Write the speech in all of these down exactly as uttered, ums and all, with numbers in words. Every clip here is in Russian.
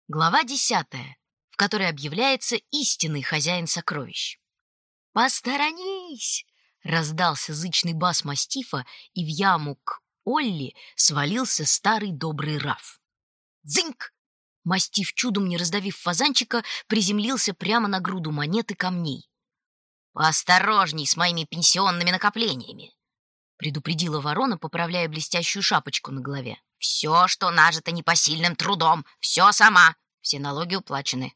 Глава десятая, в которой объявляется истинный хозяин сокровищ. «Посторонись!» — раздался зычный бас мастифа, и в яму к Олли свалился старый добрый Раф. «Дзыньк!» Мастиф, чудом не раздавив фазанчика, приземлился прямо на груду монет и камней. «Поосторожней с моими пенсионными накоплениями!» — предупредила ворона, поправляя блестящую шапочку на голове. «Все, что нажито непосильным трудом, все сама. Все налоги уплачены».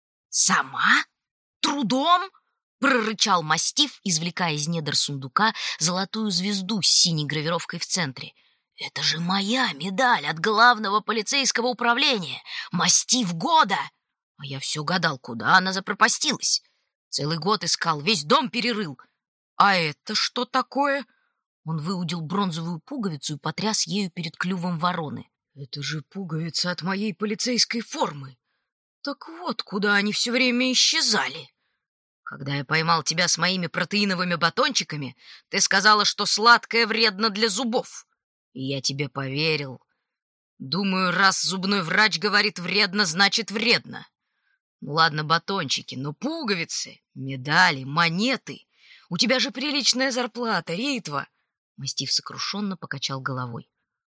«Сама? Трудом?» — прорычал мастиф, извлекая из недр сундука золотую звезду с синей гравировкой в центре. «Это же моя медаль от главного полицейского управления! Мастиф года!» А я все гадал, куда она запропастилась. Целый год искал, весь дом перерыл. «А это что такое?» Он выудил бронзовую пуговицу и потряс ею перед клювом вороны. «Это же пуговица от моей полицейской формы. Так вот, куда они все время исчезали. Когда я поймал тебя с моими протеиновыми батончиками, ты сказала, что сладкое вредно для зубов. И я тебе поверил. Думаю, раз зубной врач говорит вредно, значит вредно. Ну ладно, батончики, но пуговицы, медали, монеты. У тебя же приличная зарплата, Ритва». Мастиф сокрушенно покачал головой.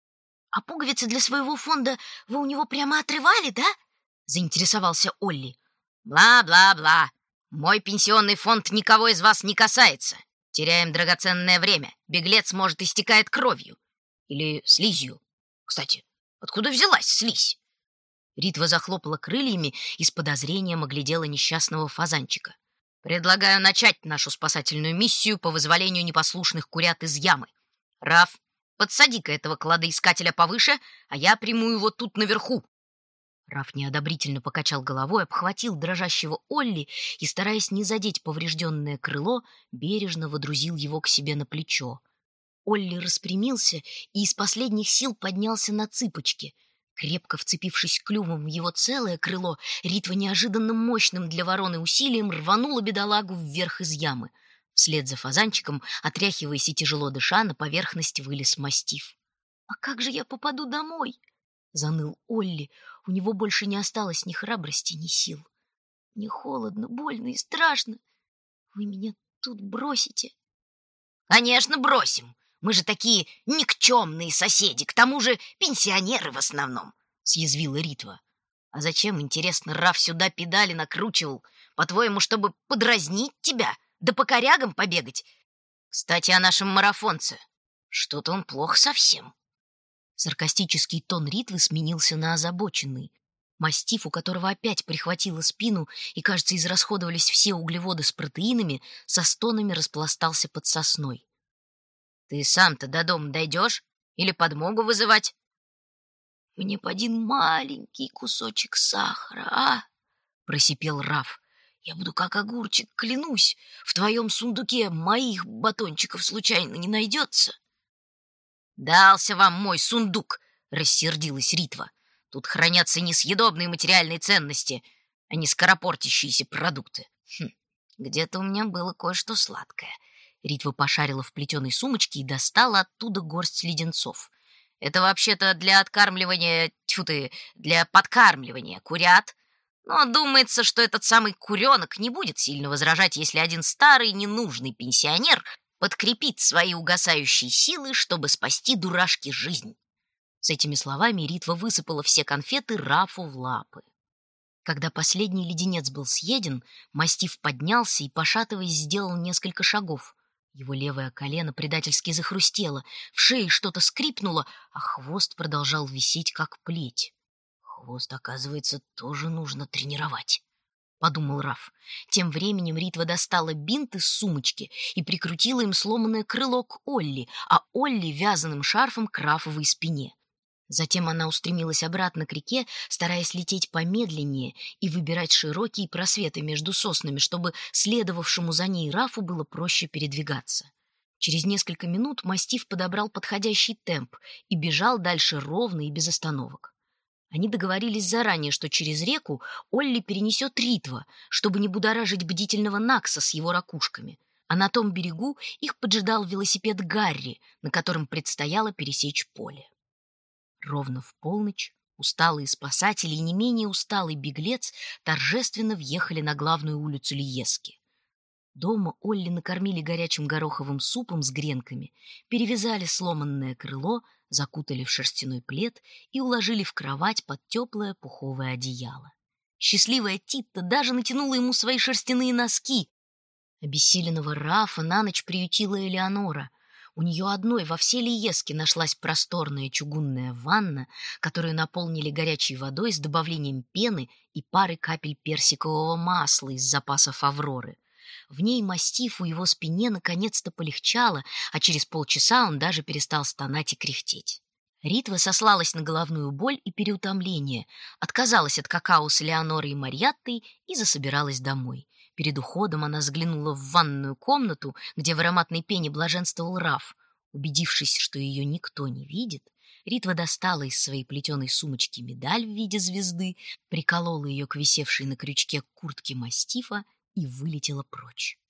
«А пуговицы для своего фонда вы у него прямо отрывали, да?» — заинтересовался Олли. «Бла-бла-бла. Мой пенсионный фонд никого из вас не касается. Теряем драгоценное время. Беглец, может, истекает кровью. Или слизью. Кстати, откуда взялась слизь?» Ритва захлопала крыльями и с подозрением оглядела несчастного фазанчика. «Предлагаю начать нашу спасательную миссию по вызволению непослушных курят из ямы. Раф, подсади-ка этого кладоискателя повыше, а я приму его тут наверху». Раф неодобрительно покачал головой, обхватил дрожащего Олли и, стараясь не задеть поврежденное крыло, бережно водрузил его к себе на плечо. Олли распрямился и из последних сил поднялся на цыпочки. Крепко вцепившись клювом в его целое крыло, Ритва неожиданно мощным для вороны усилием рванула бедолагу вверх из ямы. Вслед за фазанчиком, отряхиваясь и тяжело дыша, на поверхность вылез мастиф. «А как же я попаду домой?» — заныл Олли. У него больше не осталось ни храбрости, ни сил. «Мне холодно, больно и страшно. Вы меня тут бросите?» «Конечно, бросим. Мы же такие никчемные соседи, к тому же пенсионеры в основном», — съязвила Ритва. «А зачем, интересно, Раф сюда педали накручивал? По-твоему, чтобы подразнить тебя? Да по корягам побегать? Кстати, о нашем марафонце. Что-то он плохо совсем». Саркастический тон Ритвы сменился на озабоченный. Мастиф, у которого опять прихватило спину и, кажется, израсходовались все углеводы с протеинами, со стонами распластался под сосной. «Ты сам-то до дома дойдешь? Или подмогу вызывать?» «Мне по один маленький кусочек сахара, а?» — просипел Раф. «Я буду как огурчик, клянусь. В твоем сундуке моих батончиков случайно не найдется?» «Дался вам мой сундук!» — рассердилась Ритва. «Тут хранятся несъедобные материальные ценности, а не скоропортящиеся продукты. Хм, где-то у меня было кое-что сладкое». Ритва пошарила в плетеной сумочке и достала оттуда горсть леденцов. «Это вообще-то для откармливания, тьфу ты, для подкармливания курят. Но думается, что этот самый куренок не будет сильно возражать, если один старый ненужный пенсионер подкрепит свои угасающие силы, чтобы спасти дурашке жизнь». С этими словами Ритва высыпала все конфеты Рафу в лапы. Когда последний леденец был съеден, мастиф поднялся и, пошатываясь, сделал несколько шагов. Его левое колено предательски захрустело, в шее что-то скрипнуло, а хвост продолжал висеть, как плеть. «Хвост, оказывается, тоже нужно тренировать», — подумал Раф. Тем временем Ритва достала бинт из сумочки и прикрутила им сломанное крыло к Олли, а Олли вязаным шарфом к Рафовой спине. Затем она устремилась обратно к реке, стараясь лететь помедленнее и выбирать широкие просветы между соснами, чтобы следовавшему за ней Рафу было проще передвигаться. Через несколько минут мастиф подобрал подходящий темп и бежал дальше ровно и без остановок. Они договорились заранее, что через реку Олли перенесет Ритва, чтобы не будоражить бдительного Накса с его ракушками. А на том берегу их поджидал велосипед Гарри, на котором предстояло пересечь поле. Ровно в полночь Усталые спасатели и не менее усталый беглец торжественно въехали на главную улицу Лиески. Дома Олли накормили горячим гороховым супом с гренками, перевязали сломанное крыло, закутали в шерстяной плед и уложили в кровать под теплое пуховое одеяло. Счастливая Титта даже натянула ему свои шерстяные носки. Обессиленного Рафа на ночь приютила Элеонора. У нее одной во всей Лиеске нашлась просторная чугунная ванна, которую наполнили горячей водой с добавлением пены и пары капель персикового масла из запасов Авроры. В ней мастифу его спине наконец-то полегчало, а через полчаса он даже перестал стонать и кряхтеть. Ритва сослалась на головную боль и переутомление, отказалась от какао с Леонорой и Марьяттой и засобиралась домой. Перед уходом она заглянула в ванную комнату, где в ароматной пене блаженствовал Раф. Убедившись, что ее никто не видит, Ритва достала из своей плетеной сумочки медаль в виде звезды, приколола ее к висевшей на крючке куртке мастифа и вылетела прочь.